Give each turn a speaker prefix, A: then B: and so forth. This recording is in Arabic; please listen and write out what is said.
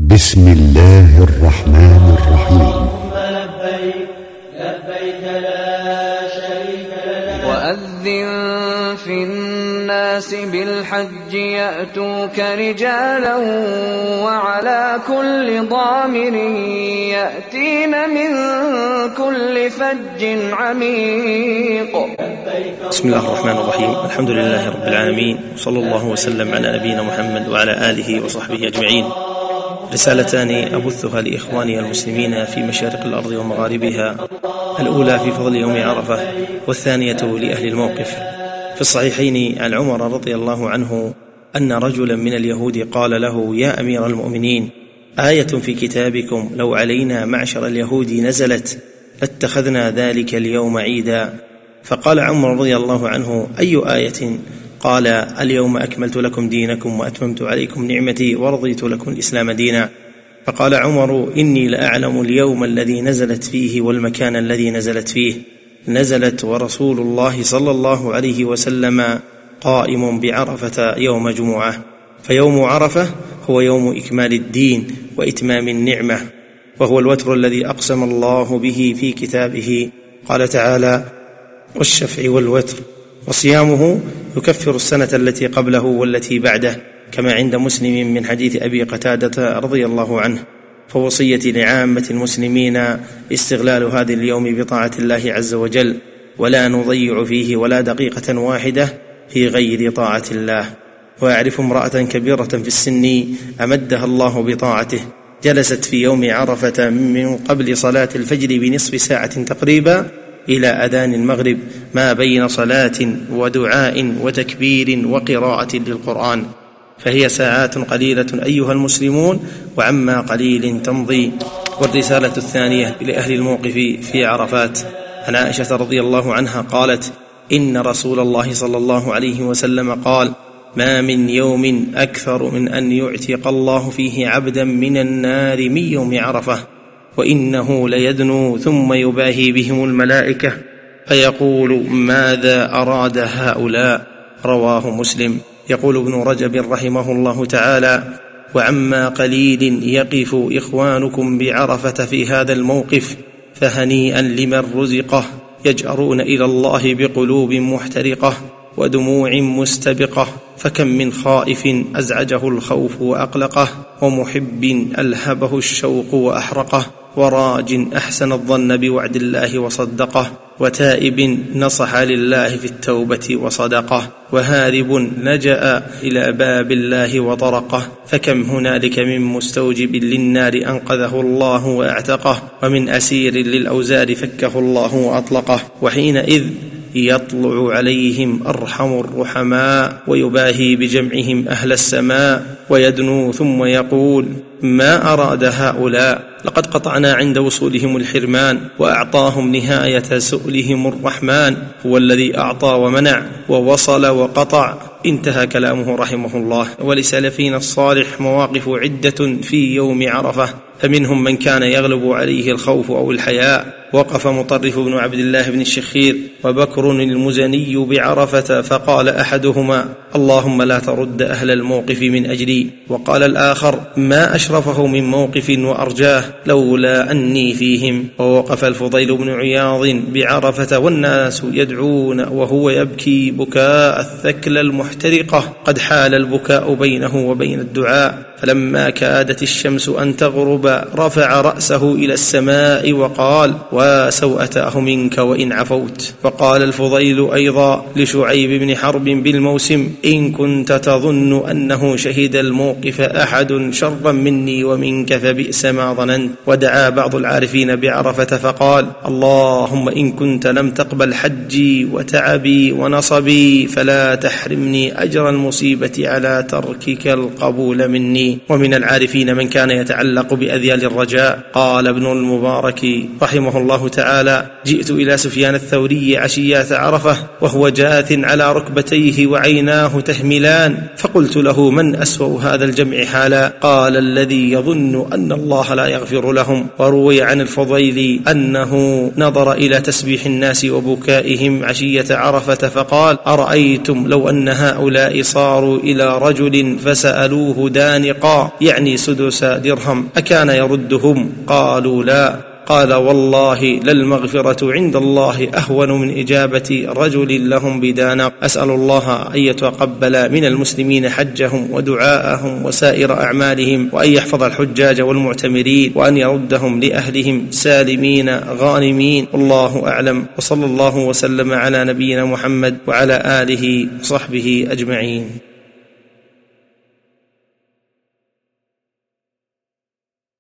A: بسم الله الرحمن الرحيم.
B: لبيك لبيك لا شريك لك.
C: وأذن في الناس بالحج يأتوك رجالا وعلى كل ضامر يأتين من كل فج عميق.
D: بسم الله الرحمن الرحيم. الحمد لله رب العالمين، وصلى الله وسلم على نبينا محمد وعلى آله وصحبه أجمعين. رسالتان أبثها لإخواني المسلمين في مشارق الأرض ومغاربها، الأولى في فضل يوم عرفة، والثانية لأهل الموقف. في الصحيحين عن عمر رضي الله عنه أن رجلا من اليهود قال له: يا أمير المؤمنين، آية في كتابكم لو علينا معشر اليهود نزلت لاتخذنا ذلك اليوم عيدا. فقال عمر رضي الله عنه: أي آية؟ قال: اليوم أكملت لكم دينكم وأتممت عليكم نعمتي ورضيت لكم الإسلام دينا. فقال عمر: إني لأعلم اليوم الذي نزلت فيه والمكان الذي نزلت فيه. نزلت ورسول الله صلى الله عليه وسلم قائم بعرفة يوم جمعة، فيوم عرفة هو يوم إكمال الدين وإتمام النعمة، وهو الوتر الذي أقسم الله به في كتابه. قال تعالى: والشفع والوتر. وصيامه يكفر السنة التي قبله والتي بعده، كما عند مسلم من حديث أبي قتادة رضي الله عنه. فوصيتي لعامة المسلمين استغلال هذا اليوم بطاعة الله عز وجل، ولا نضيع فيه ولا دقيقة واحدة في غير طاعة الله. وأعرف امرأة كبيرة في السن أمدها الله بطاعته، جلست في يوم عرفة من قبل صلاة الفجر بنصف ساعة تقريبا إلى أذان المغرب، ما بين صلاة ودعاء وتكبير وقراءة للقرآن، فهي ساعات قليلة أيها المسلمون، وعما قليل تمضي. والرسالة الثانية لأهل الموقف في عرفات، عن عائشة رضي الله عنها قالت: إن رسول الله صلى الله عليه وسلم قال: ما من يوم أكثر من أن يعتق الله فيه عبدا من النار من يوم عرفة، وإنه ليدنو ثم يباهي بهم الملائكة فيقول: ماذا أراد هؤلاء؟ رواه مسلم. يقول ابن رجب رحمه الله تعالى: وعما قليل يقف إخوانكم بعرفة في هذا الموقف، فهنيئا لمن رزقه، يجأرون إلى الله بقلوب محترقة ودموع مستبقة، فكم من خائف أزعجه الخوف وأقلقه، ومحب ألهبه الشوق وأحرقه، وراج أحسن الظن بوعد الله وصدقه، وتائب نصح لله في التوبة وصدقه، وهارب لجأ إلى باب الله وطرقه، فكم هنالك من مستوجب للنار أنقذه الله وأعتقه، ومن أسير للأوزار فكه الله وأطلقه. وحينئذ يطلع عليهم أرحم الرحماء ويباهي بجمعهم أهل السماء، ويدنو ثم يقول: ما أراد هؤلاء؟ لقد قطعنا عند وصولهم الحرمان، وأعطاهم نهاية سؤلهم الرحمن، هو الذي أعطى ومنع ووصل وقطع. انتهى كلامه رحمه الله. ولسلفين الصالح مواقف عدة في يوم عرفة، فمنهم من كان يغلب عليه الخوف أو الحياء. وقف مطرف بن عبد الله بن الشخير وبكر المزني بعرفة، فقال أحدهما: اللهم لا ترد أهل الموقف من أجلي. وقال الآخر: ما أشرفه من موقف وأرجاه لولا أني فيهم. ووقف الفضيل بن عياض بعرفة والناس يدعون وهو يبكي بكاء الثكل المحترقة، قد حال البكاء بينه وبين الدعاء. فلما كادت الشمس أن تغرب رفع رأسه إلى السماء وقال: وسوءتاه منك وإن عفوت. وقال الفضيل أيضا لشعيب بن حرب بالموسم: إن كنت تظن أنه شهد الموقف أحد شرا مني ومنك فبئس ما ظننت. ودعا بعض العارفين بعرفة فقال: اللهم إن كنت لم تقبل حجي وتعبي ونصبي فلا تحرمني أجر المصيبة على تركك القبول مني. ومن العارفين من كان يتعلق بأذيال الرجاء. قال ابن المبارك رحمه الله الله تعالى: جئت إلى سفيان الثوري عشيات عرفة وهو جاث على ركبتيه وعيناه تهملان، فقلت له: من أسوأ هذا الجمع حالا؟ قال: الذي يظن أن الله لا يغفر لهم. وروي عن الفضيل أنه نظر إلى تسبيح الناس وبكائهم عشية عرفة فقال: أرأيتم لو أن هؤلاء صاروا إلى رجل فسألوه دانقا، يعني سدس درهم، أكان يردهم؟ قالوا: لا. قال: والله للمغفرة عند الله أهون من إجابة رجل لهم بدانق. أسأل الله أن يتقبل من المسلمين حجهم ودعاءهم وسائر أعمالهم، وأن يحفظ الحجاج والمعتمرين، وأن يردهم لأهلهم سالمين غانمين. والله أعلم، وصلى الله وسلم على نبينا محمد وعلى آله وصحبه أجمعين.